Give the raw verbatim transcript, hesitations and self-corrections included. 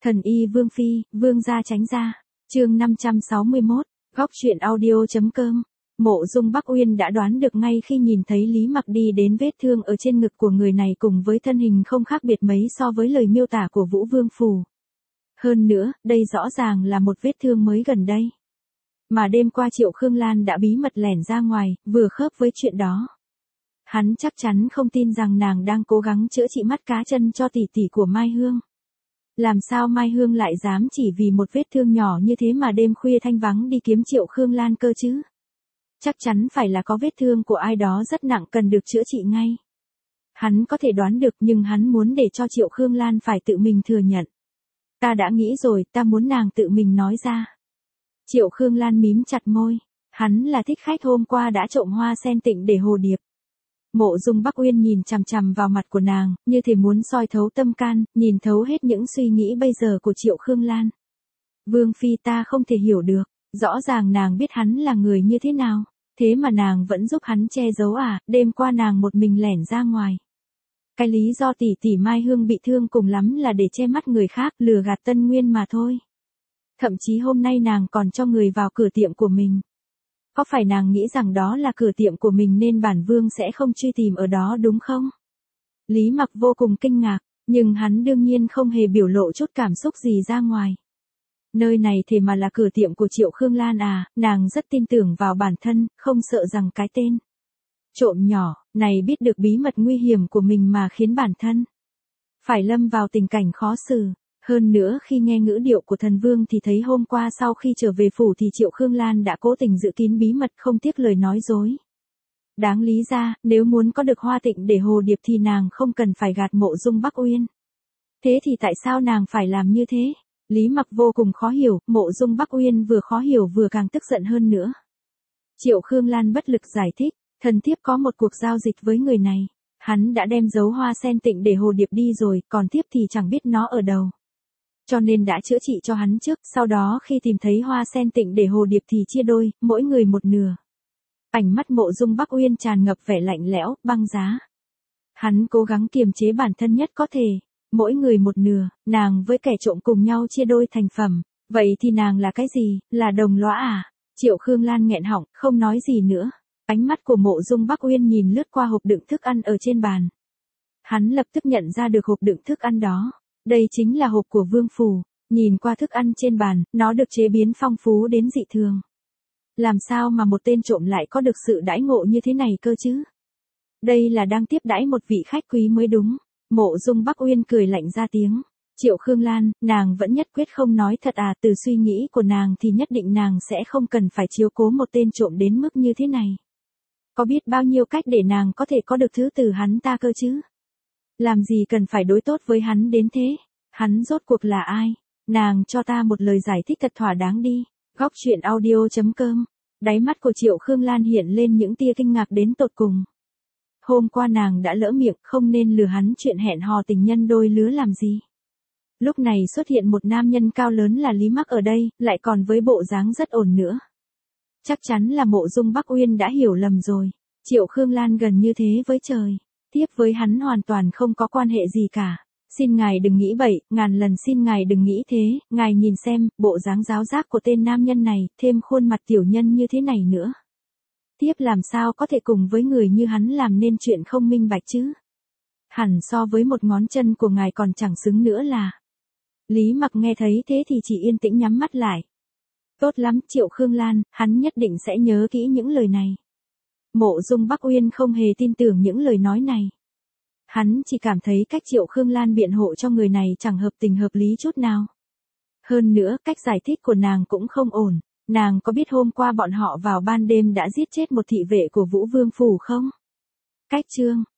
Thần y Vương Phi, Vương gia tránh ra. Chương năm trăm sáu mươi mốt, góc truyện audio.com. Mộ Dung Bắc Uyên đã đoán được ngay khi nhìn thấy Lý Mặc đi đến vết thương ở trên ngực của người này cùng với thân hình không khác biệt mấy so với lời miêu tả của Vũ Vương Phủ. Hơn nữa, đây rõ ràng là một vết thương mới gần đây. Mà đêm qua Triệu Khương Lan đã bí mật lẻn ra ngoài, vừa khớp với chuyện đó. Hắn chắc chắn không tin rằng nàng đang cố gắng chữa trị mắt cá chân cho tỷ tỷ của Mai Hương. Làm sao Mai Hương lại dám chỉ vì một vết thương nhỏ như thế mà đêm khuya thanh vắng đi kiếm Triệu Khương Lan cơ chứ? Chắc chắn phải là có vết thương của ai đó rất nặng cần được chữa trị ngay. Hắn có thể đoán được nhưng hắn muốn để cho Triệu Khương Lan phải tự mình thừa nhận. Ta đã nghĩ rồi, ta muốn nàng tự mình nói ra. Triệu Khương Lan mím chặt môi. Hắn là thích khách hôm qua đã trộm hoa sen tịnh để hồ điệp. Mộ Dung Bắc Uyên nhìn chằm chằm vào mặt của nàng, như thể muốn soi thấu tâm can, nhìn thấu hết những suy nghĩ bây giờ của Triệu Khương Lan. Vương Phi, ta không thể hiểu được, rõ ràng nàng biết hắn là người như thế nào, thế mà nàng vẫn giúp hắn che giấu à, đêm qua nàng một mình lẻn ra ngoài. Cái lý do tỷ tỷ Mai Hương bị thương cùng lắm là để che mắt người khác, lừa gạt Tân Nguyên mà thôi. Thậm chí hôm nay nàng còn cho người vào cửa tiệm của mình. Có phải nàng nghĩ rằng đó là cửa tiệm của mình nên bản vương sẽ không truy tìm ở đó đúng không? Lý Mặc vô cùng kinh ngạc, nhưng hắn đương nhiên không hề biểu lộ chút cảm xúc gì ra ngoài. Nơi này thế mà là cửa tiệm của Triệu Khương Lan à, nàng rất tin tưởng vào bản thân, không sợ rằng cái tên trộm nhỏ này biết được bí mật nguy hiểm của mình mà khiến bản thân phải lâm vào tình cảnh khó xử. Hơn nữa khi nghe ngữ điệu của thần vương thì thấy hôm qua sau khi trở về phủ thì Triệu Khương Lan đã cố tình giữ kín bí mật không tiếc lời nói dối. Đáng lý ra, nếu muốn có được hoa tịnh để hồ điệp thì nàng không cần phải gạt Mộ Dung Bắc Uyên. Thế thì tại sao nàng phải làm như thế? Lý Mặc vô cùng khó hiểu, Mộ Dung Bắc Uyên vừa khó hiểu vừa càng tức giận hơn nữa. Triệu Khương Lan bất lực giải thích, thần thiếp có một cuộc giao dịch với người này. Hắn đã đem giấu hoa sen tịnh để hồ điệp đi rồi, còn thiếp thì chẳng biết nó ở đâu. Cho nên đã chữa trị cho hắn trước, sau đó khi tìm thấy hoa sen tịnh để hồ điệp thì chia đôi, mỗi người một nửa. Ánh mắt Mộ Dung Bắc Uyên tràn ngập vẻ lạnh lẽo, băng giá. Hắn cố gắng kiềm chế bản thân nhất có thể, mỗi người một nửa, nàng với kẻ trộm cùng nhau chia đôi thành phẩm, vậy thì nàng là cái gì, là đồng lõa à? Triệu Khương Lan nghẹn họng, không nói gì nữa. Ánh mắt của Mộ Dung Bắc Uyên nhìn lướt qua hộp đựng thức ăn ở trên bàn. Hắn lập tức nhận ra được hộp đựng thức ăn đó. Đây chính là hộp của Vương Phủ, nhìn qua thức ăn trên bàn, nó được chế biến phong phú đến dị thường. Làm sao mà một tên trộm lại có được sự đãi ngộ như thế này cơ chứ? Đây là đang tiếp đãi một vị khách quý mới đúng. Mộ Dung Bắc Uyên cười lạnh ra tiếng. Triệu Khương Lan, nàng vẫn nhất quyết không nói thật à? Từ suy nghĩ của nàng thì nhất định nàng sẽ không cần phải chiếu cố một tên trộm đến mức như thế này. Có biết bao nhiêu cách để nàng có thể có được thứ từ hắn ta cơ chứ? Làm gì cần phải đối tốt với hắn đến thế? Hắn rốt cuộc là ai? Nàng cho ta một lời giải thích thật thỏa đáng đi. Góc truyện audio.com. Đáy mắt của Triệu Khương Lan hiện lên những tia kinh ngạc đến tột cùng. Hôm qua nàng đã lỡ miệng, không nên lừa hắn chuyện hẹn hò tình nhân đôi lứa làm gì. Lúc này xuất hiện một nam nhân cao lớn là Lý Mặc ở đây, lại còn với bộ dáng rất ổn nữa. Chắc chắn là Mộ Dung Bắc Uyên đã hiểu lầm rồi. Triệu Khương Lan gần như thế với trời. Tiếp với hắn hoàn toàn không có quan hệ gì cả. Xin ngài đừng nghĩ bậy, ngàn lần xin ngài đừng nghĩ thế, ngài nhìn xem, bộ dáng giáo giác của tên nam nhân này, thêm khuôn mặt tiểu nhân như thế này nữa. Tiếp làm sao có thể cùng với người như hắn làm nên chuyện không minh bạch chứ? Hẳn so với một ngón chân của ngài còn chẳng xứng nữa là. Lý Mặc nghe thấy thế thì chỉ yên tĩnh nhắm mắt lại. Tốt lắm, Triệu Khương Lan, hắn nhất định sẽ nhớ kỹ những lời này. Mộ Dung Bắc Uyên không hề tin tưởng những lời nói này. Hắn chỉ cảm thấy cách Triệu Khương Lan biện hộ cho người này chẳng hợp tình hợp lý chút nào. Hơn nữa, cách giải thích của nàng cũng không ổn. Nàng có biết hôm qua bọn họ vào ban đêm đã giết chết một thị vệ của Vũ Vương Phủ không? Cách chương